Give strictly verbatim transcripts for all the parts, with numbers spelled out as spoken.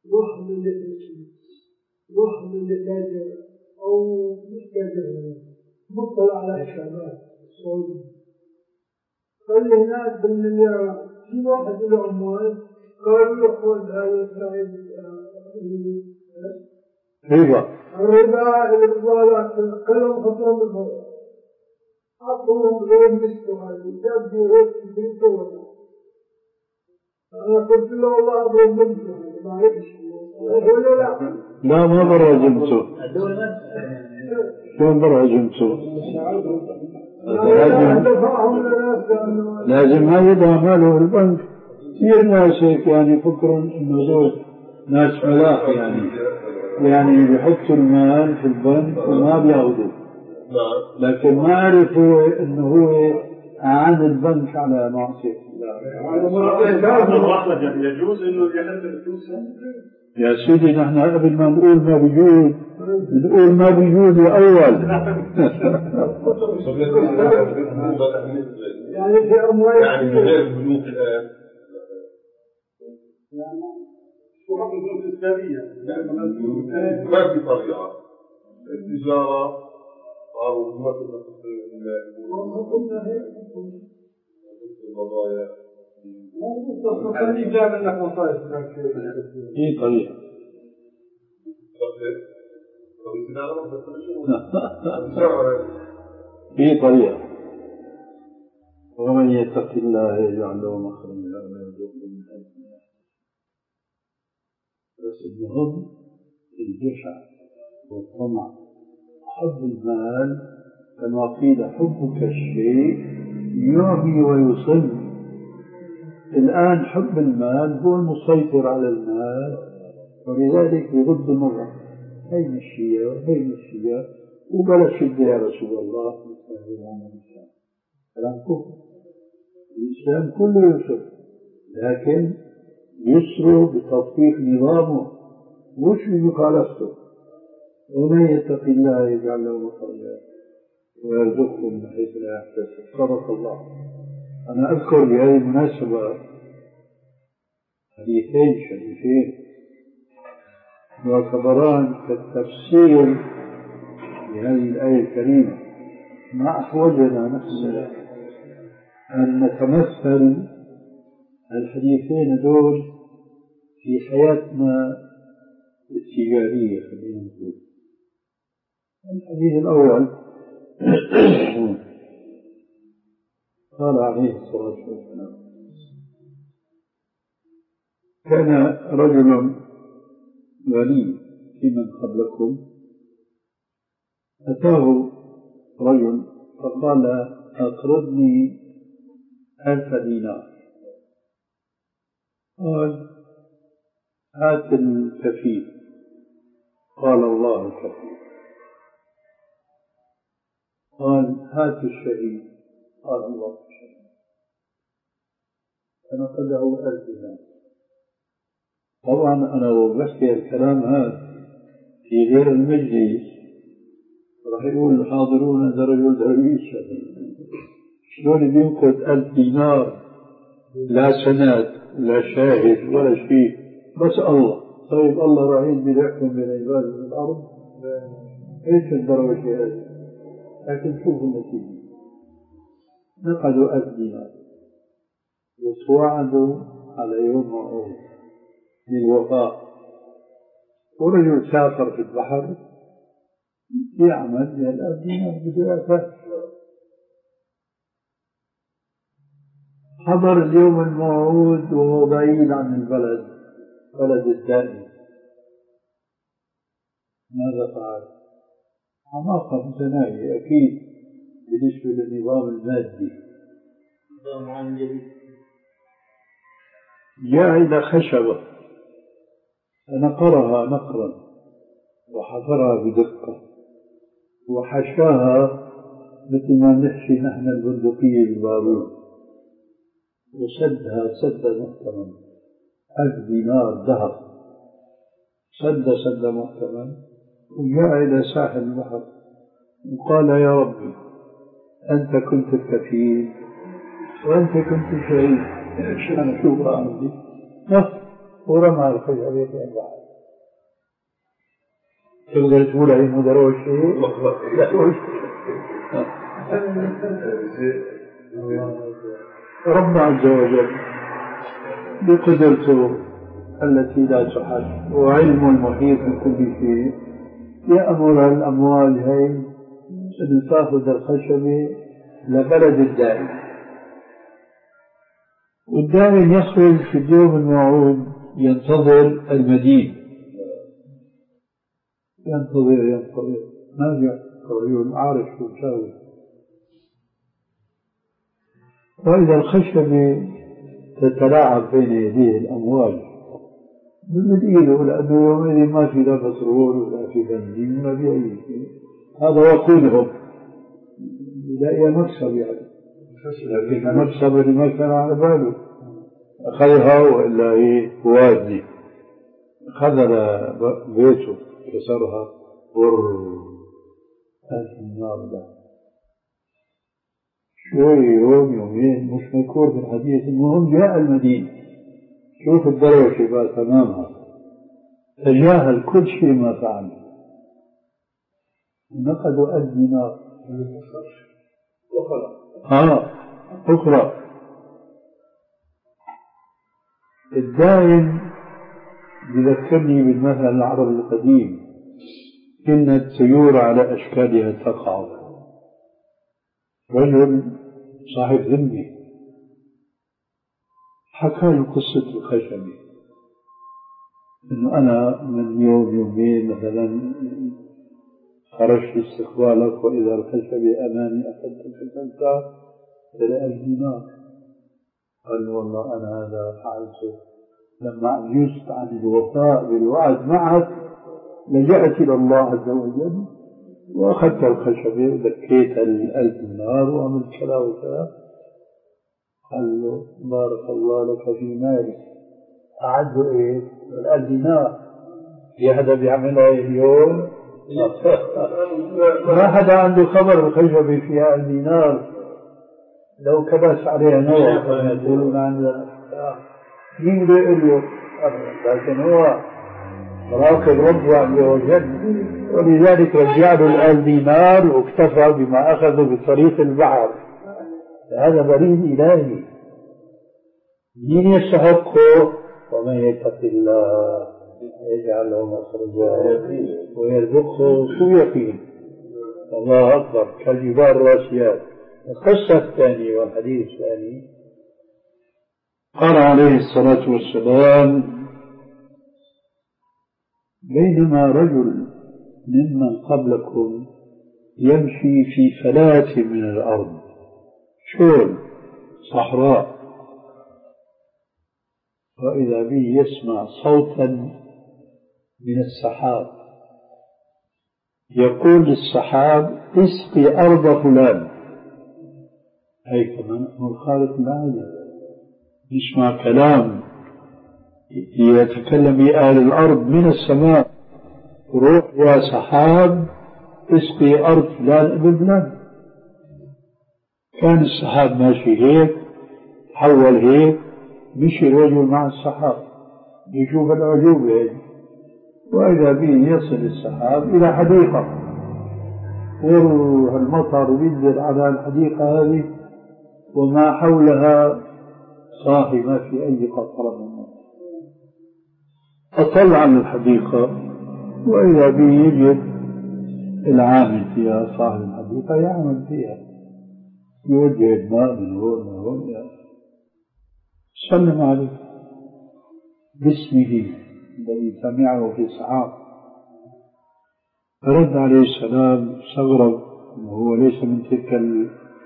يحمل الاسم يحمل التاجر أو مش تاجر مطلع على الشباب السعودي. قال لي هناك بالمليار في واحد له أموال قالوا له خذ هذا سعيد ربا الربا الإصالات كلهم خطوهم بالفوق عطوهم غير مثل هذه جابوا غير مثل. أنا قلت له والله أبغى منه ما أعرفش ولا لا لا ما برا جنسه شلون برا جنسه لازم ما يضع ماله في البنك. كثير ناس هيك يعني يفكرون انه دول ناس ملاح يعني يعني بيحطوا المال في البنك وما بياخذوا، لكن ما عرفوا انه هو أعان البنك على معصية يجوز انه يحل الفلوس يا سيدي. نحن قبل ما نقول ما بيجوز نقول ما بيجوز الأول. يعني في أموال يعني غير البنوك الآن شو حق البنوك الإسلامية ما في طريقة التجارة أو مثل القضايا خليه جاب لك وصايا في طريقة في طريقة. ومن يتق الله يجعل له مخرجا ويرزقه من حيث لا يحتسب. بس المهم الجشع والطمع حب المال كما قيل حبك الشيء يعمي ويصل. الآن حب المال هو المسيطر على المال، ولذلك يغض النظر هي مشية وهي مشية وبلا شدة يا رسول الله. كلام كفر. الإسلام كله يسر، لكن يسر بتطبيق نظامه مش بمخالفته. ومن يتق الله يجعل له مخرجا ويرزقه من حيث لا يحتسب. صدق الله. أنا أذكر بهذه المناسبة حديثين شريفين يعتبران كالتفسير لهذه الآية الكريمة. ما أحوجنا نحن أن نتمثل الحديثين دول في حياتنا التجارية. خلينا نقول الحديث الأول قال عليه الصلاة والسلام: كان رجل غني في من قبلكم أتاه رجل فقال: أقرضني ألف دينار. قال: هات الكفيل. قال: الله الكفيل. قال: هات الشهيد. قال: الله الشهيد. فنقده ألف دينار. طبعا أنا بحكي الكلام هذا في غير المجلس راح يقول الحاضرون هذا رجل درويش شلون بينقذ ألف دينار لا سند لا شاهد ولا شيء بس الله. طيب الله رحيم بيحكم بين عباده في الأرض. ايش الدرويش هذا؟ لكن شوفوا النتيجة. نقدوا ألف دينار وتوعدوا على يوم موعود للوفاء. ورجل سافر في البحر يعمل للألف دينار بدون. حضر اليوم الموعود وهو بعيد عن البلد، بلد الدائم. ماذا فعل؟ حماقة متناهية أكيد بالنسبة للنظام المادي. جاء إلى خشبة فنقرها نقرا وحفرها بدقة وحشاها مثل ما نحشي نحن البندقية بالبارود وسدها سدا محكما. ألف دينار ذهب سد سدا محكما وجاء إلى ساحل البحر وقال: يا ربي أنت كنت الكفيل وأنت كنت الشهيد. إيش أنا شو أعمل؟ ورمى الخشبة في البحر. تقدر تقول هي مدروش شيء؟ ربنا عز وجل بقدرته التي لا تحد وعلم المحيط بكل شيء يأمر الأمواج هاي أن تأخذ الخشبة لبلد الدائم، والدائم يخرج في اليوم الموعود ينتظر المدين، ينتظر ينتظر ما جاء رجل عارف شو يساوي. وإذا الخشبة تتلاعب بين يديه الأمواج بمد إيده، لأنه يومئذ ما في لا بترول ولا في بنزين ولا في أي شيء، هذا وقودهم يلاقي مكسب يعني، لكن المكسب اللي ما كان على باله أخذها وإلا هي وازنة، خذل بيته كسرها ور هذه النار ده شوي يوم يومين مش مذكور في الحديث. المهم جاء المدينة، شوف الدروشة بقى تمامها، تجاهل كل شيء ما فعل، نقدوا ألف دينار أخرى. آه أخرى. الدائم يذكرني بالمثل العربي القديم، إن الطيور على أشكالها تقع. رجل صاحب ذمة حكى له قصة الخشبة، إنه أنا من يوم يومين مثلا خرجت استقبالك وإذا الخشبة أمامي أخذت الخشبة إلى ألف دينار. قال والله أنا هذا فعلته لما عجزت عن الوفاء بالوعد معك لجأت إلى الله عز وجل وأخذت الخشبة ودكيت الألف دينار وعملت كذا وكذا. قال له بارك الله لك في مالك. أعده إيه؟ الألف دينار. في هذا بيعملها اليوم ما حدا عنده خبر الخشبة فيها ألف دينار، لو كبس عليها نوع كما يقولون عندنا مين بده يقول له، لكن هو مراقب ربه عز وجل، ولذلك رجع له الألف دينار واكتفى بما أخذه بطريق البحر. هذا بريد إلهي مين يستحقه؟ ومن يتق الله يجعل له مخرجا ويرزقه شو يقين. الله أكبر كالجبال الراسيات. القصة الثانية والحديث الثاني قال عليه الصلاة والسلام بينما رجل ممن قبلكم يمشي في فلاة من الأرض، شول صحراء، وإذا به يسمع صوتا من السحاب يقول للسحاب اسقي أرض فلان. هي كمان هو الخالق العالي، يسمع كلام يتكلم به أهل الأرض من السماء، روح يا سحاب اسقي أرض فلان ابن فلان. كان السحاب ماشي هيك حول هيك، مشي الرجل مع السحاب يشوف العجوبة هيك، وإذا به يصل السحاب إلى حديقة والمطر ينزل على الحديقة هذه وما حولها صاحي ما في أي قطرة من الماء. أطلع عن الحديقة وإذا به يجد العامل فيها صاحب الحديقة يعمل فيها، يوجه الماء من هون من هون، سلم عليه باسمه الذي سمعه في سحاب. فرد عليه السلام استغرب وهو ليس من تلك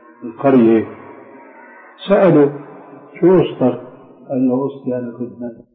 القرية، سأله شو قصتك؟ قال له قصتي أنا كنت